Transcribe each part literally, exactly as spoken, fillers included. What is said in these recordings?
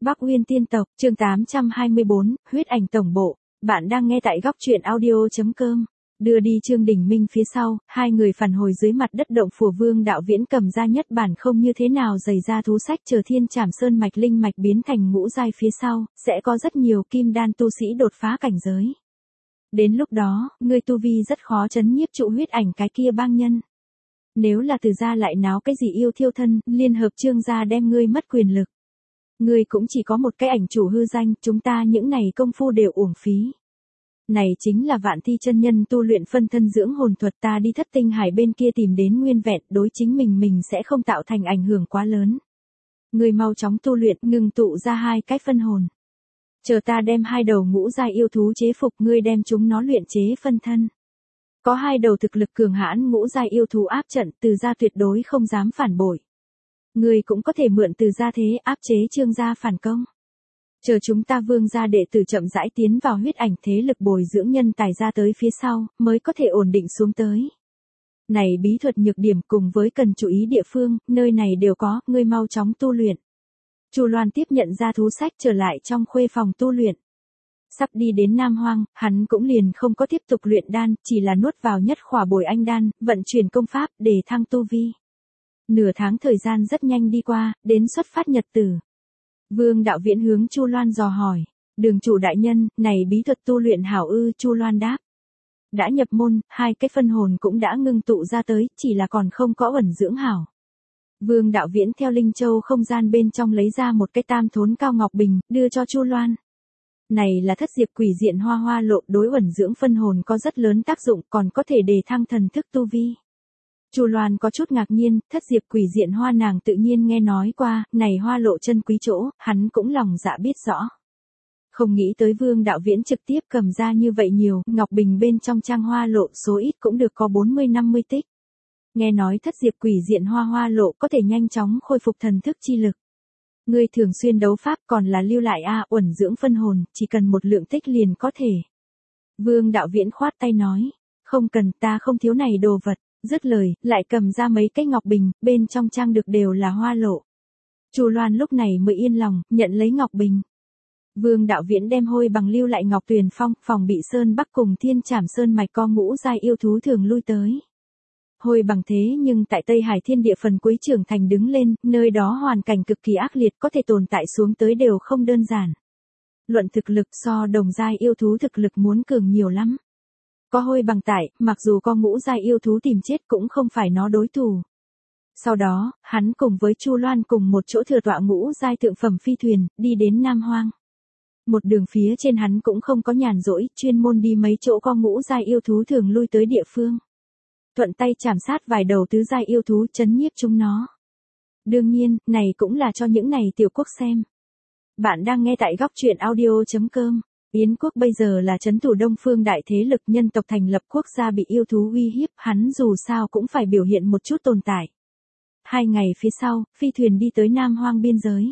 Bắc Uyên tiên tộc, chương tám trăm hai mươi bốn, huyết ảnh tổng bộ. Bạn đang nghe tại góc truyện audio chấm com. Đưa đi Trương Đình Minh phía sau, hai người phản hồi dưới mặt đất động phủ. Vương Đạo Viễn cầm ra nhất bản không như thế nào dày ra thú sách, chờ thiên trảm sơn mạch linh mạch biến thành ngũ giai phía sau, sẽ có rất nhiều kim đan tu sĩ đột phá cảnh giới. Đến lúc đó, ngươi tu vi rất khó trấn nhiếp trụ huyết ảnh cái kia bang nhân. Nếu là từ gia lại náo cái gì yêu thiêu thân, liên hợp Trương gia đem ngươi mất quyền lực. Ngươi cũng chỉ có một cái ảnh chủ hư danh, chúng ta những này công phu đều uổng phí. Này chính là Vạn Thi chân nhân tu luyện phân thân dưỡng hồn thuật, ta đi Thất Tinh Hải bên kia tìm đến nguyên vẹn, đối chính mình mình sẽ không tạo thành ảnh hưởng quá lớn. Ngươi mau chóng tu luyện, ngừng tụ ra hai cái phân hồn. Chờ ta đem hai đầu ngũ giai yêu thú chế phục, ngươi đem chúng nó luyện chế phân thân. Có hai đầu thực lực cường hãn ngũ giai yêu thú áp trận, từ gia tuyệt đối không dám phản bội. Ngươi cũng có thể mượn từ gia thế áp chế Trương gia phản công. Chờ chúng ta Vương gia đệ tử chậm rãi tiến vào huyết ảnh thế lực bồi dưỡng nhân tài ra tới phía sau, mới có thể ổn định xuống tới. Này bí thuật nhược điểm cùng với cần chú ý địa phương, nơi này đều có, ngươi mau chóng tu luyện. Chu Loan tiếp nhận ra thú sách trở lại trong khuê phòng tu luyện. Sắp đi đến Nam Hoang, hắn cũng liền không có tiếp tục luyện đan, chỉ là nuốt vào nhất khỏa bồi anh đan, vận chuyển công pháp để thăng tu vi. Nửa tháng thời gian rất nhanh đi qua, đến xuất phát nhật tử. Vương Đạo Viễn hướng Chu Loan dò hỏi, đường chủ đại nhân, này bí thuật tu luyện hảo ư? Chu Loan đáp. Đã nhập môn, hai cái phân hồn cũng đã ngưng tụ ra tới, chỉ là còn không có ẩn dưỡng hảo. Vương Đạo Viễn theo Linh Châu không gian bên trong lấy ra một cái tam thốn cao ngọc bình, đưa cho Chu Loan. Này là thất diệp quỷ diện hoa hoa lộ, đối ẩn dưỡng phân hồn có rất lớn tác dụng, còn có thể đề thăng thần thức tu vi. Chu Loan có chút ngạc nhiên, thất diệp quỷ diện hoa nàng tự nhiên nghe nói qua, này hoa lộ chân quý chỗ, hắn cũng lòng dạ biết rõ. Không nghĩ tới Vương Đạo Viễn trực tiếp cầm ra như vậy nhiều, ngọc bình bên trong trang hoa lộ số ít cũng được có bốn mươi năm mươi tích. Nghe nói thất diệp quỷ diện hoa hoa lộ có thể nhanh chóng khôi phục thần thức chi lực. Ngươi thường xuyên đấu pháp còn là lưu lại a, uẩn dưỡng phân hồn, chỉ cần một lượng tích liền có thể. Vương Đạo Viễn khoát tay nói, không cần, ta không thiếu này đồ vật. Dứt lời, lại cầm ra mấy cái ngọc bình, bên trong trang được đều là hoa lộ. Chu Loan lúc này mới yên lòng, nhận lấy ngọc bình. Vương Đạo Viễn đem hôi bằng lưu lại Ngọc Tuyền Phong, phòng bị Sơn Bắc cùng Thiên Trảm Sơn mạch co ngũ giai yêu thú thường lui tới. Hôi bằng thế nhưng tại Tây Hải thiên địa phần cuối trưởng thành đứng lên, nơi đó hoàn cảnh cực kỳ ác liệt, có thể tồn tại xuống tới đều không đơn giản. Luận thực lực so đồng giai yêu thú thực lực muốn cường nhiều lắm. Có hôi bằng tại, mặc dù có ngũ giai yêu thú tìm chết cũng không phải nó đối thủ. Sau đó, hắn cùng với Chu Loan cùng một chỗ thừa tọa ngũ giai thượng phẩm phi thuyền, đi đến Nam Hoang. Một đường phía trên hắn cũng không có nhàn rỗi, chuyên môn đi mấy chỗ có ngũ giai yêu thú thường lui tới địa phương. Thuận tay chảm sát vài đầu tứ giai yêu thú chấn nhiếp chúng nó. Đương nhiên, này cũng là cho những này tiểu quốc xem. Bạn đang nghe tại góc truyện audio chấm com. Yến quốc bây giờ là trấn thủ Đông Phương đại thế lực, nhân tộc thành lập quốc gia bị yêu thú uy hiếp, hắn dù sao cũng phải biểu hiện một chút tồn tại. Hai ngày phía sau, phi thuyền đi tới Nam Hoang biên giới.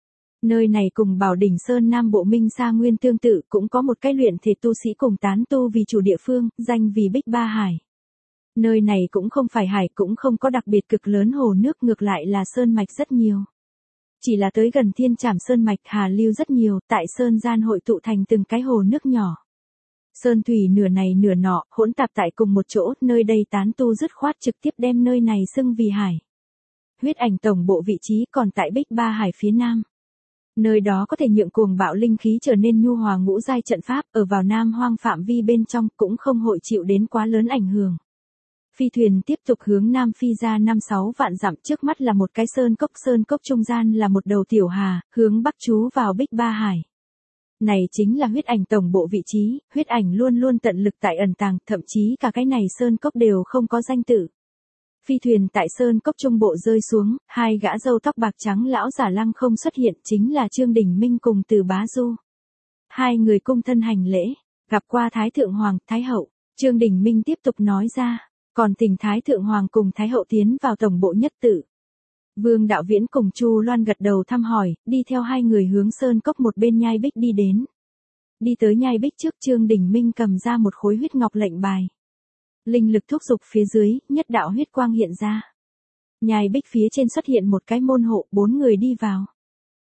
Nơi này cùng Bảo Đỉnh Sơn Nam Bộ Minh Sa Nguyên tương tự, cũng có một cái luyện thể tu sĩ cùng tán tu vì chủ địa phương, danh vì Bích Ba Hải. Nơi này cũng không phải hải, cũng không có đặc biệt cực lớn hồ nước, ngược lại là sơn mạch rất nhiều. Chỉ là tới gần Thiên Trảm Sơn mạch hà lưu rất nhiều, tại sơn gian hội tụ thành từng cái hồ nước nhỏ. Sơn thủy nửa này nửa nọ, hỗn tạp tại cùng một chỗ, nơi đây tán tu dứt khoát trực tiếp đem nơi này xưng vì hải. Huyết ảnh tổng bộ vị trí còn tại Bích Ba Hải phía nam. Nơi đó có thể nhượng cuồng bạo linh khí trở nên nhu hòa ngũ giai trận pháp, ở vào Nam Hoang phạm vi bên trong cũng không hội chịu đến quá lớn ảnh hưởng. Phi thuyền tiếp tục hướng Nam phi ra năm sáu vạn dặm, trước mắt là một cái sơn cốc, sơn cốc trung gian là một đầu tiểu hà, hướng bắc chú vào Bích Ba Hải. Này chính là huyết ảnh tổng bộ vị trí, huyết ảnh luôn luôn tận lực tại ẩn tàng, thậm chí cả cái này sơn cốc đều không có danh tự. Phi thuyền tại sơn cốc trung bộ rơi xuống, hai gã râu tóc bạc trắng lão giả lăng không xuất hiện, chính là Trương Đình Minh cùng Từ Bá Du. Hai người cung thân hành lễ, gặp qua Thái Thượng Hoàng, Thái Hậu, Trương Đình Minh tiếp tục nói ra. Còn thỉnh Thái Thượng Hoàng cùng Thái Hậu tiến vào tổng bộ nhất tự. Vương Đạo Viễn cùng Chu Loan gật đầu thăm hỏi, đi theo hai người hướng sơn cốc một bên nhai bích đi đến. Đi tới nhai bích trước, Trương Đình Minh cầm ra một khối huyết ngọc lệnh bài. Linh lực thúc giục phía dưới, nhất đạo huyết quang hiện ra. Nhai bích phía trên xuất hiện một cái môn hộ, bốn người đi vào.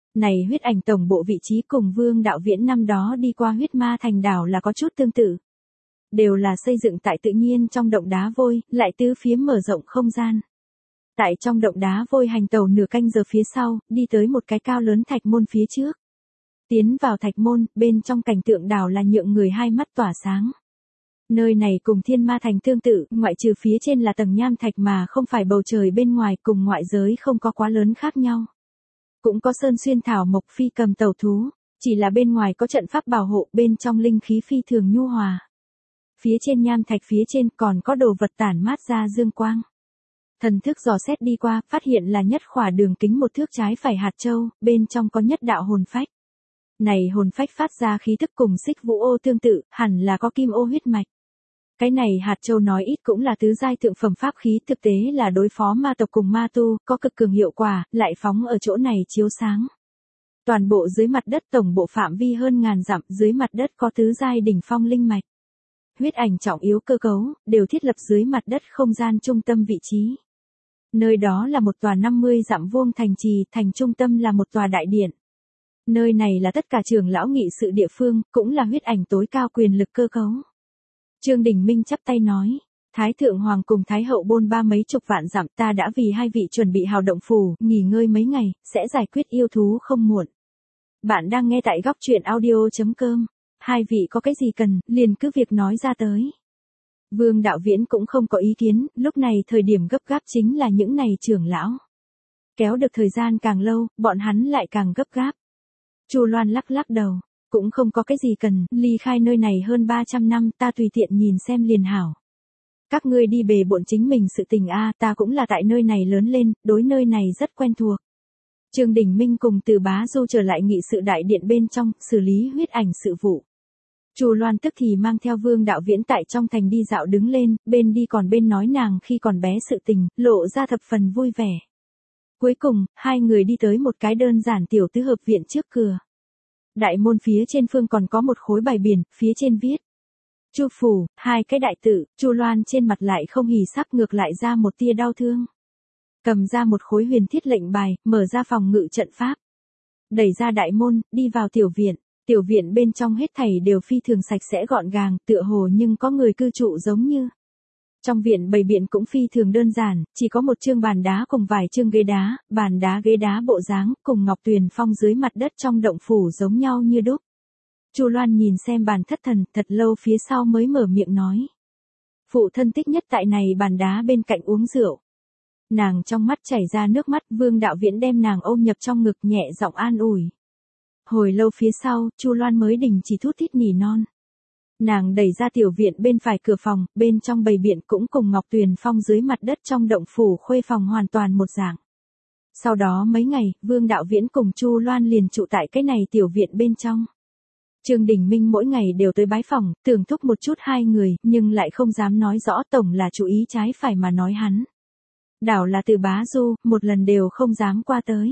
Này huyết ảnh tổng bộ vị trí cùng Vương Đạo Viễn năm đó đi qua huyết ma thành đảo là có chút tương tự. Đều là xây dựng tại tự nhiên trong động đá vôi, lại tứ phía mở rộng không gian. Tại trong động đá vôi hành tàu nửa canh giờ phía sau, đi tới một cái cao lớn thạch môn phía trước. Tiến vào thạch môn, bên trong cảnh tượng đảo là nhượng người hai mắt tỏa sáng. Nơi này cùng thiên ma thành tương tự, ngoại trừ phía trên là tầng nham thạch mà không phải bầu trời bên ngoài, cùng ngoại giới không có quá lớn khác nhau. Cũng có sơn xuyên thảo mộc phi cầm tàu thú, chỉ là bên ngoài có trận pháp bảo hộ, bên trong linh khí phi thường nhu hòa. Phía trên nham thạch phía trên còn có đồ vật tản mát ra dương quang. Thần thức dò xét đi qua, phát hiện là nhất khỏa đường kính một thước trái phải hạt châu, bên trong có nhất đạo hồn phách. Này hồn phách phát ra khí thức cùng xích vũ ô tương tự, hẳn là có kim ô huyết mạch. Cái này hạt châu nói ít cũng là tứ giai thượng phẩm pháp khí, thực tế là đối phó ma tộc cùng ma tu, có cực cường hiệu quả, lại phóng ở chỗ này chiếu sáng. Toàn bộ dưới mặt đất tổng bộ phạm vi hơn ngàn dặm, dưới mặt đất có tứ giai đỉnh phong linh mạch. Huyết ảnh trọng yếu cơ cấu, đều thiết lập dưới mặt đất không gian trung tâm vị trí. Nơi đó là một tòa năm mươi dặm vuông thành trì, thành trung tâm là một tòa đại điện. Nơi này là tất cả trưởng lão nghị sự địa phương, cũng là huyết ảnh tối cao quyền lực cơ cấu. Trương Đình Minh chắp tay nói, Thái Thượng Hoàng cùng Thái Hậu bôn ba mấy chục vạn dặm, ta đã vì hai vị chuẩn bị hào động phủ, nghỉ ngơi mấy ngày, sẽ giải quyết yêu thú không muộn. Bạn đang nghe tại góc truyện audio chấm com. Hai vị có cái gì cần, liền cứ việc nói ra tới. Vương Đạo Viễn cũng không có ý kiến, lúc này thời điểm gấp gáp chính là những này trưởng lão. Kéo được thời gian càng lâu, bọn hắn lại càng gấp gáp. Chu Loan lắc lắc đầu, cũng không có cái gì cần, ly khai nơi này hơn ba trăm năm, ta tùy tiện nhìn xem liền hảo. Các ngươi đi bề bộn chính mình sự tình a, ta cũng là tại nơi này lớn lên, đối nơi này rất quen thuộc. Trương Đình Minh cùng Từ Bá Du trở lại nghị sự đại điện bên trong, xử lý huyết ảnh sự vụ. Chu Loan tức thì mang theo Vương Đạo Viễn tại trong thành đi dạo đứng lên, bên đi còn bên nói nàng khi còn bé sự tình, lộ ra thập phần vui vẻ. Cuối cùng, hai người đi tới một cái đơn giản tiểu tứ hợp viện trước cửa. Đại môn phía trên phương còn có một khối bài biển, phía trên viết Chu phủ, hai cái đại tự, Chu Loan trên mặt lại không hỉ sắc, ngược lại ra một tia đau thương. Cầm ra một khối huyền thiết lệnh bài, mở ra phòng ngự trận pháp. Đẩy ra đại môn, đi vào tiểu viện. Tiểu viện bên trong hết thảy đều phi thường sạch sẽ gọn gàng, tựa hồ nhưng có người cư trụ giống như. Trong viện bày biện cũng phi thường đơn giản, chỉ có một chương bàn đá cùng vài chương ghế đá, bàn đá ghế đá bộ dáng, cùng Ngọc Tuyền Phong dưới mặt đất trong động phủ giống nhau như đúc. Chu Loan nhìn xem bàn thất thần, thật lâu phía sau mới mở miệng nói. Phụ thân thích nhất tại này bàn đá bên cạnh uống rượu. Nàng trong mắt chảy ra nước mắt, Vương Đạo Viễn đem nàng ôm nhập trong ngực nhẹ giọng an ủi. Hồi lâu phía sau, Chu Loan mới đình chỉ thút thít nỉ non. Nàng đẩy ra tiểu viện bên phải cửa phòng, bên trong bầy biện cũng cùng Ngọc Tuyền Phong dưới mặt đất trong động phủ khuê phòng hoàn toàn một dạng. Sau đó mấy ngày, Vương Đạo Viễn cùng Chu Loan liền trụ tại cái này tiểu viện bên trong. Trương Đình Minh mỗi ngày đều tới bái phòng, tưởng thúc một chút hai người, nhưng lại không dám nói rõ, tổng là chú ý trái phải mà nói hắn. Đảo là Từ Bá Du, một lần đều không dám qua tới.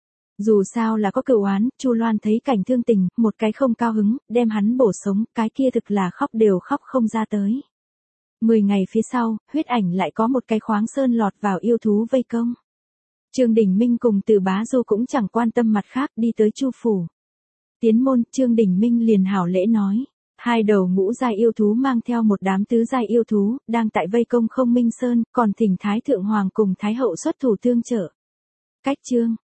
Dù sao là có cửu oán, Chu Loan thấy cảnh thương tình, một cái không cao hứng, đem hắn bổ sống, cái kia thực là khóc đều khóc không ra tới. Mười ngày phía sau, huyết ảnh lại có một cái khoáng sơn lọt vào yêu thú vây công. Trương Đình Minh cùng Từ Bá Du cũng chẳng quan tâm mặt khác, đi tới Chu phủ. Tiến môn, Trương Đình Minh liền hảo lễ nói. Hai đầu ngũ giai yêu thú mang theo một đám tứ giai yêu thú, đang tại vây công Không Minh Sơn, còn thỉnh Thái Thượng Hoàng cùng Thái Hậu xuất thủ tương trợ. Cách chương.